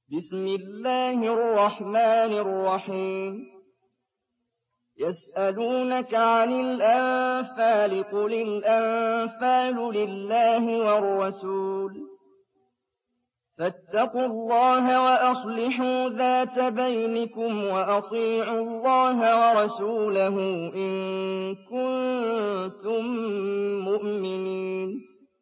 بسم الله الرحمن الرحيم يسألونك عن الأنفال قل الأنفال لله والرسول فاتقوا الله وأصلحوا ذات بينكم وأطيعوا الله ورسوله إن كنتم مؤمنين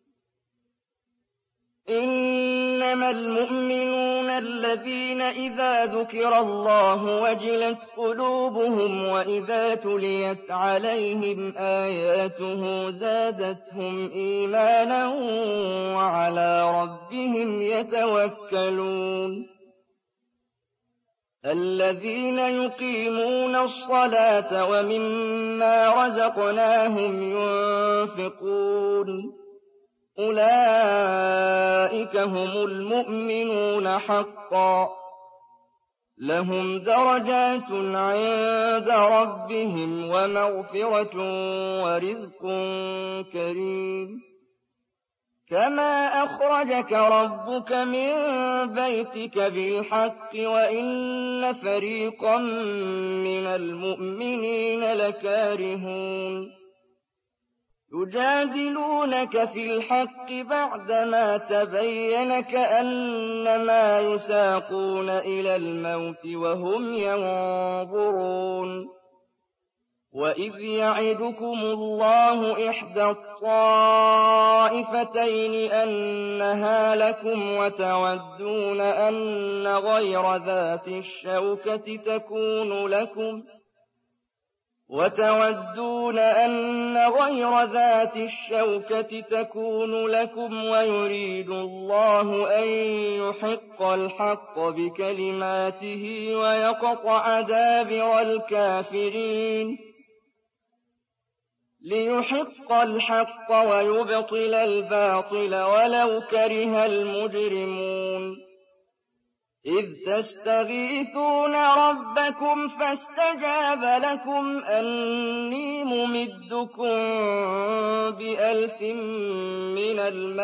إنما المؤمنون الذين إذا ذكر الله وجلت قلوبهم وإذا تليت عليهم آياته زادتهم إيمانا وعلى ربهم يتوكلون الذين يقيمون الصلاة ومما رزقناهم ينفقون أولئك هم المؤمنون حقا لهم درجات عند ربهم ومغفرة ورزق كريم كما أخرجك ربك من بيتك بالحق وإن فريقا من المؤمنين لكارهون يجادلونك في الحق بعدما تبين كأنما يساقون إلى الموت وهم ينظرون وإذ يعدكم الله إحدى الطائفتين أنها لكم وتودون أن غير ذات الشوكة تكون لكم ويريد الله أن يحق الحق بكلماته ويقطع دابر الكافرين ليحق الحق ويبطل الباطل ولو كره المجرمون إذ تستغيثون ربكم فاستجاب لكم أني ممدكم ب1000 من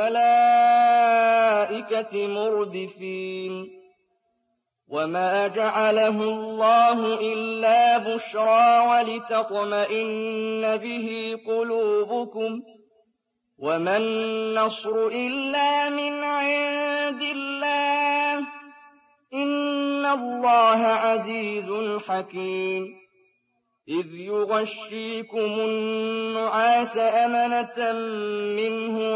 الملائكة مردفين وما جعله الله إلا بشرى ولتطمئن به قلوبكم وما النصر إلا من عند الله إن الله عزيز حكيم إذ يغشيكم النعاس أمنة منه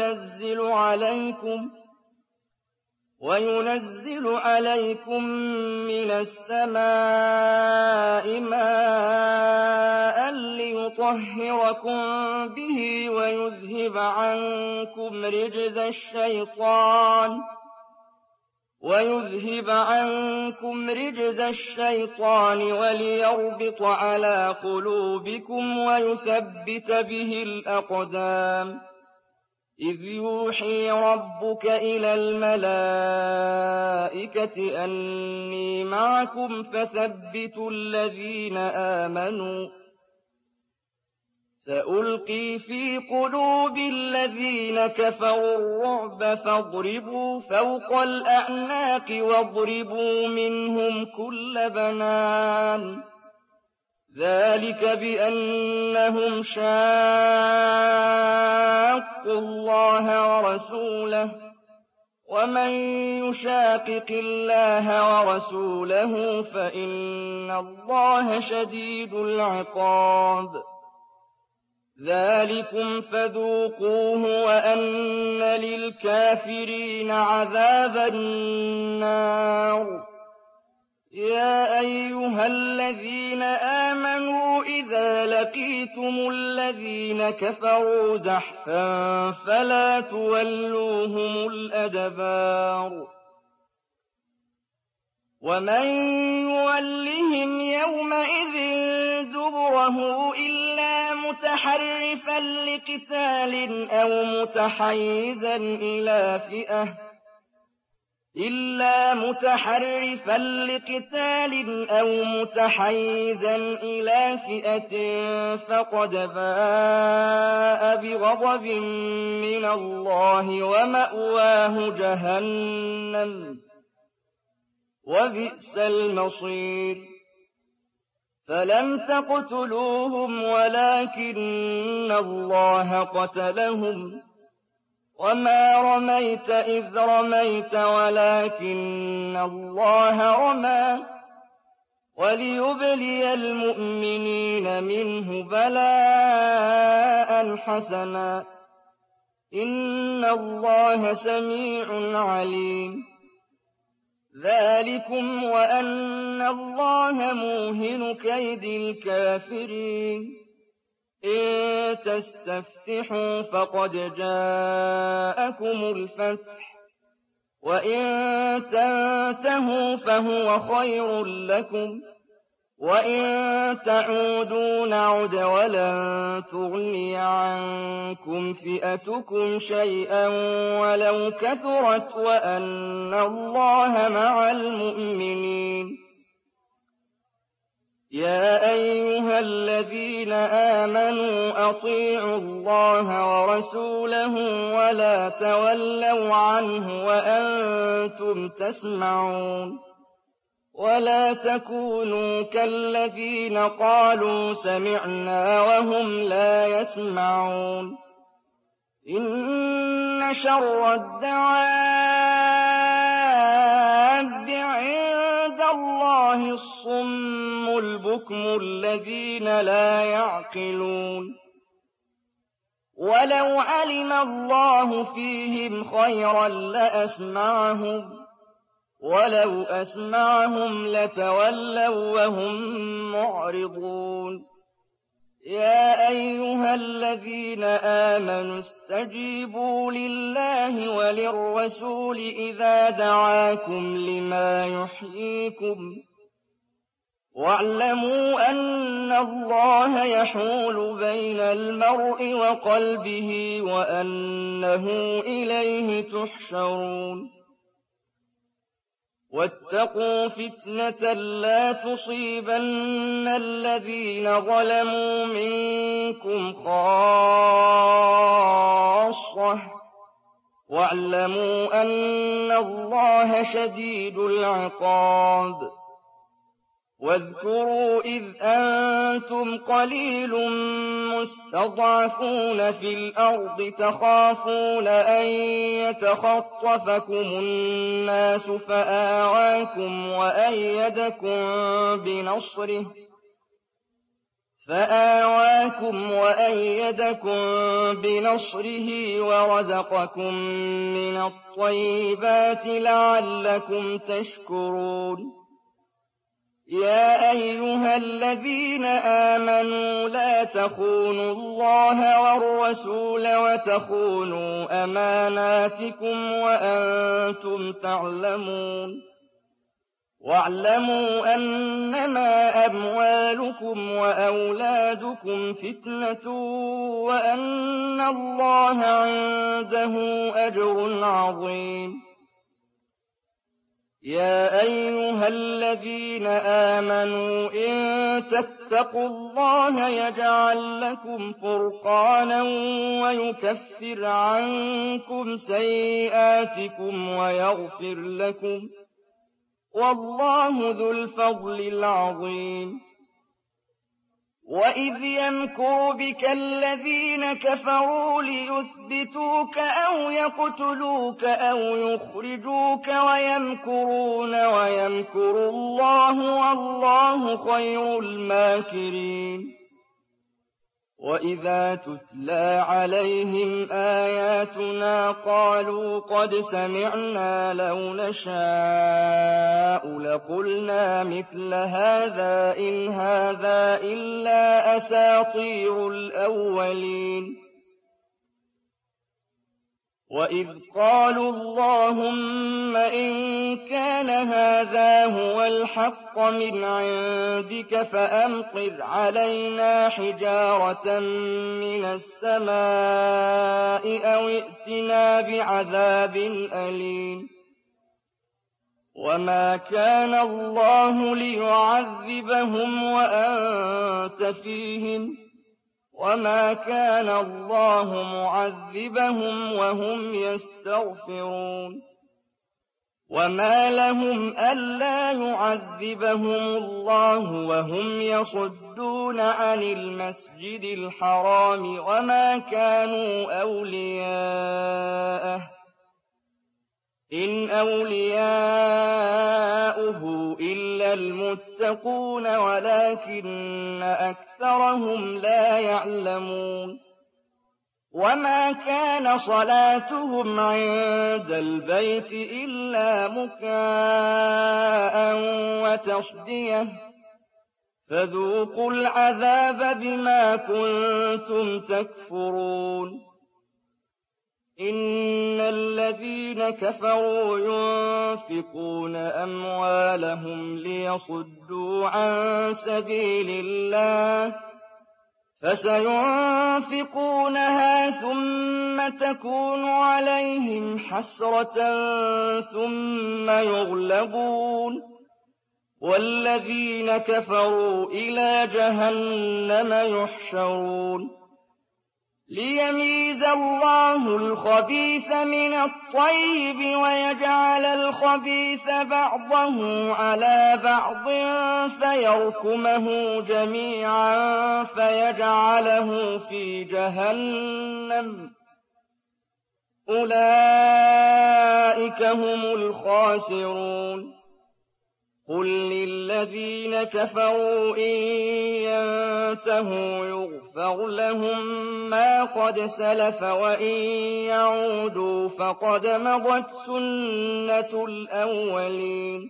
وينزل عليكم من السماء ماء ليطهركم به ويذهب عنكم رجز الشيطان وليربط على قلوبكم ويثبت به الأقدام إذ يوحي ربك إلى الملائكة أني معكم فثبتوا الذين آمنوا سألقي في قلوب الذين كفروا الرعب فاضربوا فوق الأعناق واضربوا منهم كل بنان ذلك بأنهم شاقوا الله ورسوله ومن يشاقق الله ورسوله فإن الله شديد العقاب ذلكم فذوقوه وأن للكافرين عذاب النار يا أيها الذين آمنوا إذا لقيتم الذين كفروا زحفا فلا تولوهم الأدبار ومن يولهم يومئذ دبره إلا متحرفا لقتال أو متحيزا إلى فئة فقد باء بغضب من الله ومأواه جهنم وبئس المصير فلم تقتلوهم ولكن الله قتلهم وما رميت إذ رميت ولكن الله رمى وليبلي المؤمنين منه بلاء حسنا إن الله سميع عليم ذلكم وأن الله موهن كيد الكافرين إن تستفتحوا فقد جاءكم الفتح وإن تنتهوا فهو خير لكم وإن تعودوا نعد ولن تغني عنكم فئتكم شيئا ولو كثرت وأن الله مع المؤمنين يا أيها الذين آمنوا أطيعوا الله ورسوله ولا تولوا عنه وأنتم تسمعون ولا تكونوا كالذين قالوا سمعنا وهم لا يسمعون إن شر الدواب عند الله الصم البكم الذين لا يعقلون ولو علم الله فيهم خيرا لأسمعهم ولو أسمعهم لتولوا وهم معرضون يا أيها الذين آمنوا استجيبوا لله وللرسول إذا دعاكم لما يحييكم واعلموا أن الله يحول بين المرء وقلبه وأنه إليه تحشرون واتقوا فتنة لا تصيبن الذين ظلموا منكم خاصة واعلموا أن الله شديد العقاب واذكروا إذ أنتم قليل مستضعفون في الأرض تخافون أن يتخطفكم الناس فآواكم وأيدكم بنصره ورزقكم من الطيبات لعلكم تشكرون يا أيها الذين آمنوا لا تخونوا الله والرسول وتخونوا أماناتكم وأنتم تعلمون واعلموا أنما أموالكم وأولادكم فتنة وأن الله عنده أجر عظيم يا أيها الذين آمنوا إن تتقوا الله يجعل لكم فرقانا ويكفر عنكم سيئاتكم ويغفر لكم والله ذو الفضل العظيم وإذ يمكر بك الذين كفروا ليثبتوك أو يقتلوك أو يخرجوك ويمكرون ويمكر الله والله خير الماكرين وإذا تتلى عليهم آياتنا قالوا قد سمعنا لو نشاء لقلنا مثل هذا إن هذا إلا أساطير الأولين وإذ قالوا اللهم إن كان هذا هو الحق من عندك فأمطر علينا حجارة من السماء أو ائتنا بعذاب أليم وما كان الله ليعذبهم وأنت فيهم وما كان الله معذبهم وهم يستغفرون وما لهم ألا يعذبهم الله وهم يصدون عن المسجد الحرام وما كانوا أولياءه إن أولياؤه إلا المتقون ولكن أكثرهم لا يعلمون وما كان صلاتهم عند البيت إلا مكاء وتصدية فذوقوا العذاب بما كنتم تكفرون إن الذين كفروا ينفقون أموالهم ليصدوا عن سبيل الله فسينفقونها ثم تكون عليهم حسرة ثم يغلبون والذين كفروا إلى جهنم يحشرون ليميز الله الخبيث من الطيب ويجعل الخبيث بعضه على بعض فيركمه جميعا فيجعله في جهنم أولئك هم الخاسرون قل للذين كفروا إن ينتهوا يغفر لهم ما قد سلف وإن يعودوا فقد مضت سنة الأولين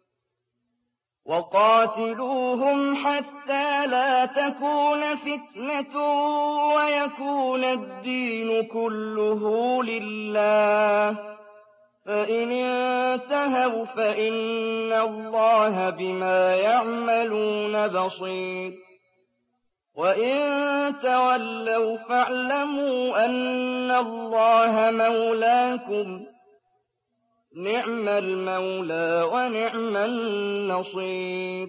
وقاتلوهم حتى لا تكون فتنة ويكون الدين كله لله فإن انتهوا فإن الله بما يعملون بصير وإن تولوا فاعلموا أن الله مولاكم نعم المولى ونعم النصير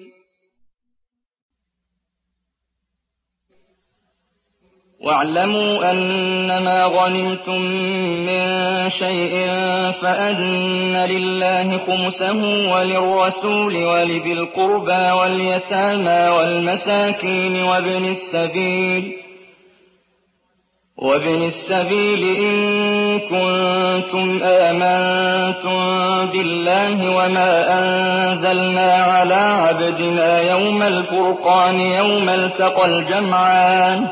واعلموا أنما غنمتم من شيء فأن لله خمسه وللرسول ولذي القربى واليتامى والمساكين وابن السبيل إن كنتم آمنتم بالله وما أنزلنا على عبدنا يوم الفرقان يوم التقى الجمعان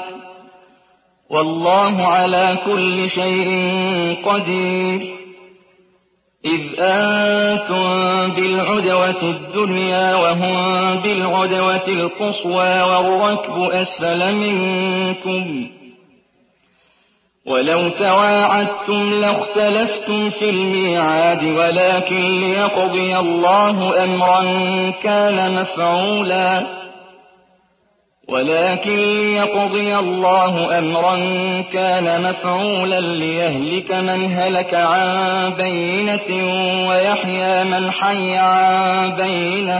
والله على كل شيء قدير إذ أنتم بالعدوة الدنيا وهم بالعدوة القصوى والركب أسفل منكم ولو تواعدتم لاختلفتم في الميعاد ولكن ليقضي الله أمرا كان مفعولا ليهلك من هلك عن بينة ويحيى من حي عن بينة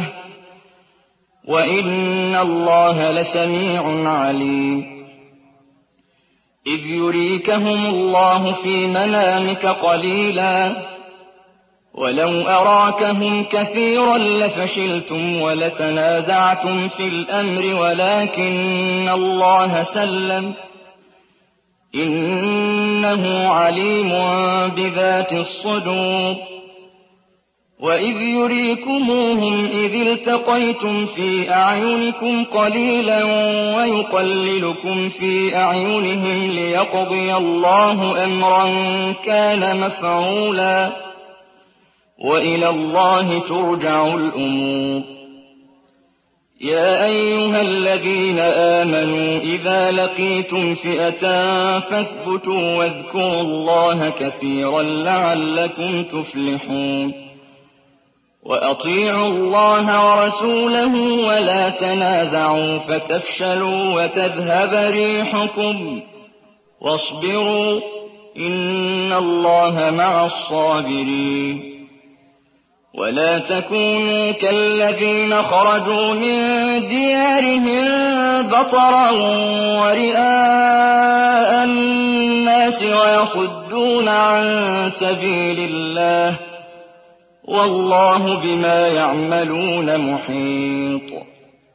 وإن الله لسميع عليم إذ يريكهم الله في منامك قليلا ولو أراكهم كثيرا لفشلتم ولتنازعتم في الأمر ولكن الله سلم إنه عليم بذات الصدور وإذ يريكموهم إذ التقيتم في أعينكم قليلا ويقللكم في أعينهم ليقضي الله أمرا كان مفعولا وإلى الله ترجع الأمور يا أيها الذين آمنوا إذا لقيتم فئة فاثبتوا واذكروا الله كثيرا لعلكم تفلحون وأطيعوا الله ورسوله ولا تنازعوا فتفشلوا وتذهب ريحكم واصبروا إن الله مع الصابرين ولا تكونوا كالذين خرجوا من ديارهم بطرا ورئاء الناس ويصدون عن سبيل الله والله بما يعملون محيط.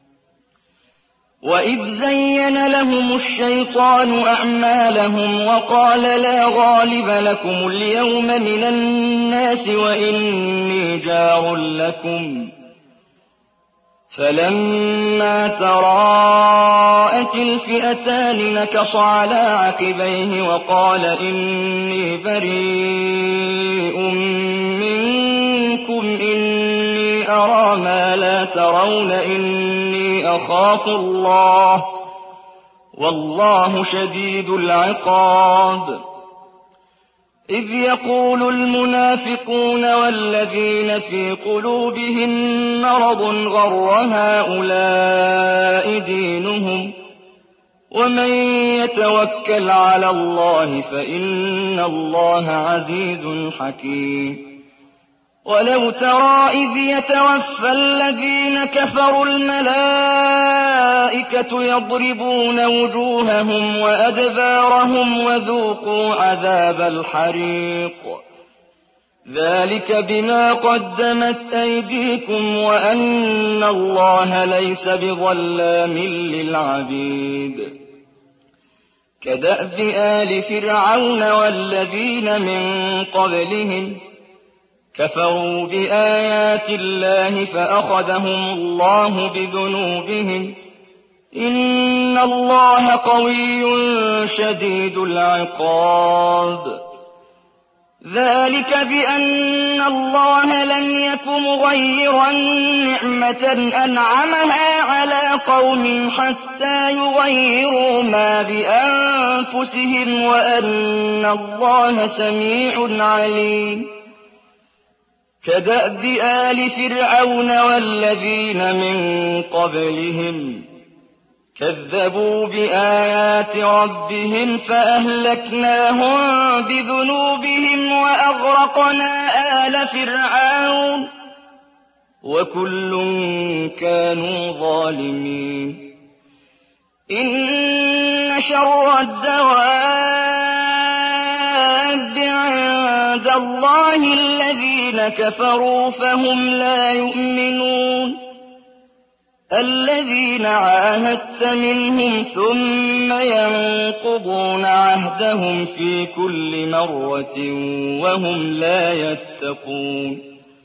وإذ زين لهم الشيطان أعمالهم وقال لا غالب لكم اليوم من الناس وإني جار لكم، فلما تراءت الفئتان نكص على عقبيه وقال إني بريء منكم إني أرى ما لا ترون إني أخاف الله والله شديد العقاب. إذ يقول المنافقون والذين في قلوبهم مرض غر هؤلاء دينهم ومن يتوكل على الله فإن الله عزيز حكيم. ولو ترى إذ يتوفى الذين كفروا الملائكة يضربون وجوههم وأدبارهم وذوقوا عذاب الحريق ذلك بما قدمت أيديكم وأن الله ليس بظلام للعبيد. كدأب آل فرعون والذين من قبلهم كفروا بآيات الله فأخذهم الله بذنوبهم إن الله قوي شديد العقاب. ذلك بأن الله لم يك مغيرا نعمة أنعمها على قوم حتى يغيروا ما بأنفسهم وأن الله سميع عليم. كدأب آل فرعون والذين من قبلهم كذبوا بآيات ربهم فأهلكناهم بذنوبهم وأغرقنا آل فرعون وكل كانوا ظالمين. إن شر الدواب عند الله الذين كفروا فهم لا يؤمنون. الذين عاهدت منهم ثم ينقضون عهدهم في كل مرة وهم لا يتقون.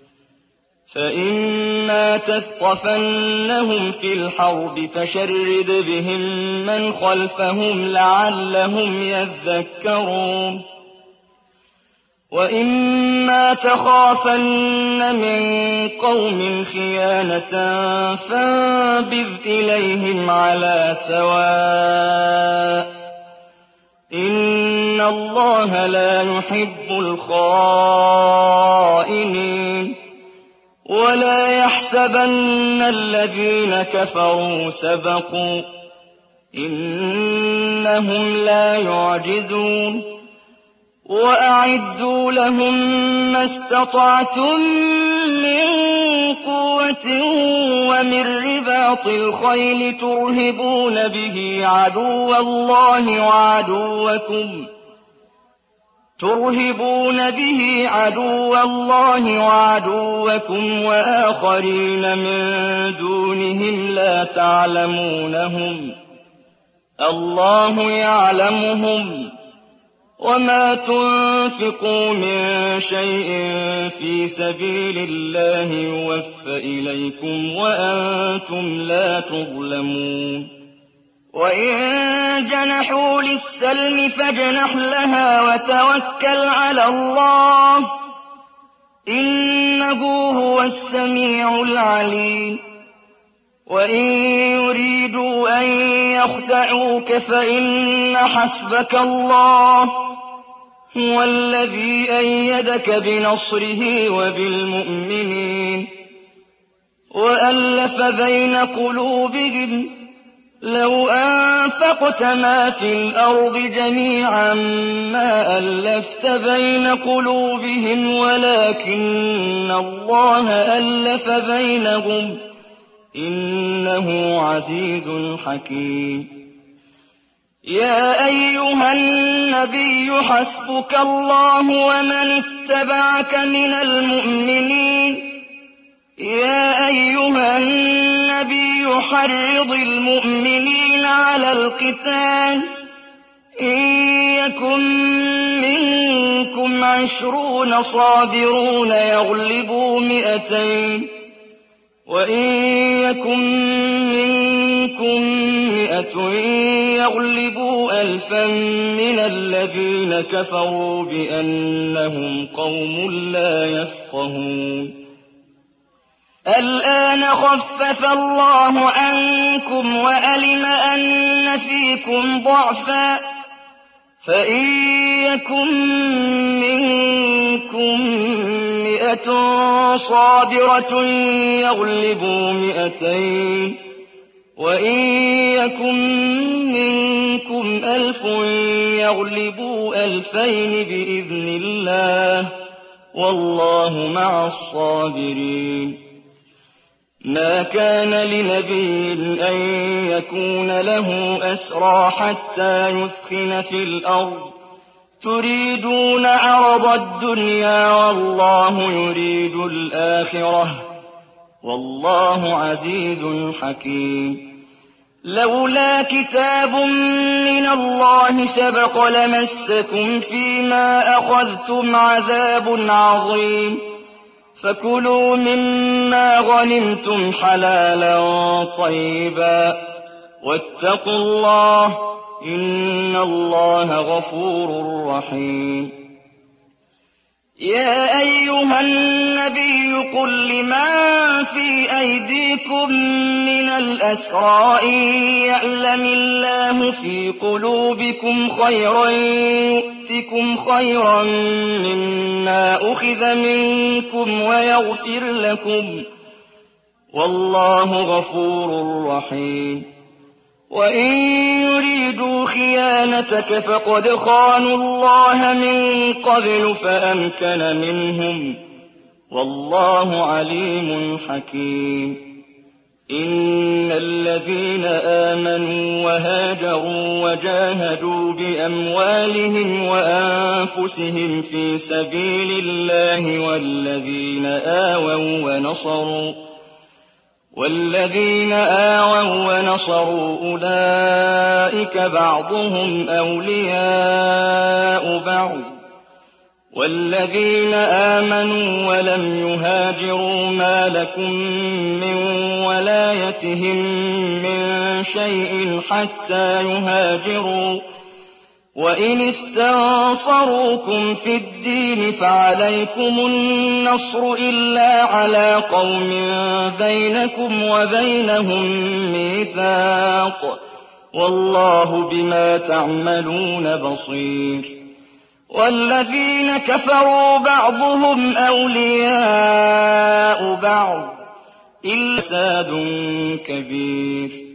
فإما تثقفنهم في الحرب فشرد بهم من خلفهم لعلهم يذكرون. وإما تخافن من قوم خيانة فانبذ إليهم على سواء إن الله لا يحب الخائنين. ولا يحسبن الذين كفروا سبقوا إنهم لا يعجزون. وأعدوا لهم ما استطعتم من قوة ومن رباط الخيل ترهبون به عدو الله وعدوكم وآخرين من دونهم لا تعلمونهم الله يعلمهم. وما تنفقوا من شيء في سبيل الله يوفى إليكم وأنتم لا تظلمون. وإن جنحوا للسلم فاجنح لها وتوكل على الله إنه هو السميع العليم. وإن يريدوا أن يخدعوك فإن حسبك الله هو الذي أيدك بنصره وبالمؤمنين. وألف بين قلوبهم لو أنفقت ما في الأرض جميعا ما ألفت بين قلوبهم ولكن الله ألف بينهم إنه عزيز حكيم. يا أيها النبي حسبك الله ومن اتبعك من المؤمنين يا أيها النبي حرض المؤمنين على القتال إن يكن منكم 20 صابرون يغلبوا 200 وإن يكن منكم 100 يغلبوا 1000 من الذين كفروا بأنهم قوم لا يفقهون الآن خفف الله عنكم وألم أن فيكم ضعفا فإن يكن منكم 100 صابرة يغلبوا 200 وإن يكن منكم 1000 يغلبوا 2000 بإذن الله والله مع الصابرين ما كان لنبي أن يكون له أسرى حتى يثخن في الأرض تريدون عرض الدنيا والله يريد الآخرة والله عزيز حكيم لولا كتاب من الله سبق لمسكم فيما أخذتم عذاب عظيم فكلوا مما غنمتم حلالا طيبا واتقوا الله إن الله غفور رحيم يا أيها النبي قل لمن في أيديكم من الأسرى إن يعلم الله في قلوبكم خيرا يؤتكم خيرا مما أخذ منكم ويغفر لكم والله غفور رحيم وإن يريدوا خيانتك فقد خانوا الله من قبل فأمكن منهم والله عليم حكيم إن الذين آمنوا وهاجروا وجاهدوا بأموالهم وأنفسهم في سبيل الله والذين آووا ونصروا أولئك بعضهم أولياء بعض والذين آمنوا ولم يهاجروا ما لكم من ولايتهم من شيء حتى يهاجروا وإن استنصروكم في الدين فعليكم النصر إلا على قوم بينكم وبينهم ميثاق والله بما تعملون بصير والذين كفروا بعضهم أولياء بعض إلا فساد كبير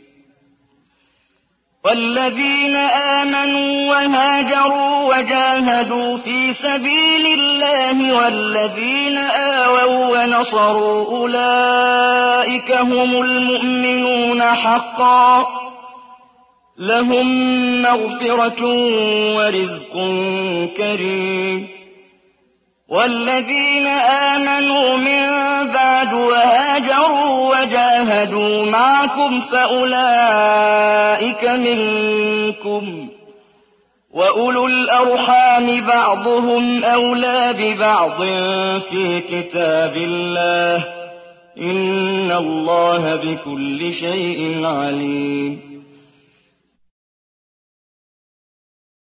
والذين آمنوا وهاجروا وجاهدوا في سبيل الله والذين آووا ونصروا أولئك هم المؤمنون حقا لهم مغفرة ورزق كريم والذين آمنوا من بعد وهاجروا وجاهدوا معكم فأولئك منكم وأولو الأرحام بعضهم أولى ببعض في كتاب الله إن الله بكل شيء عليم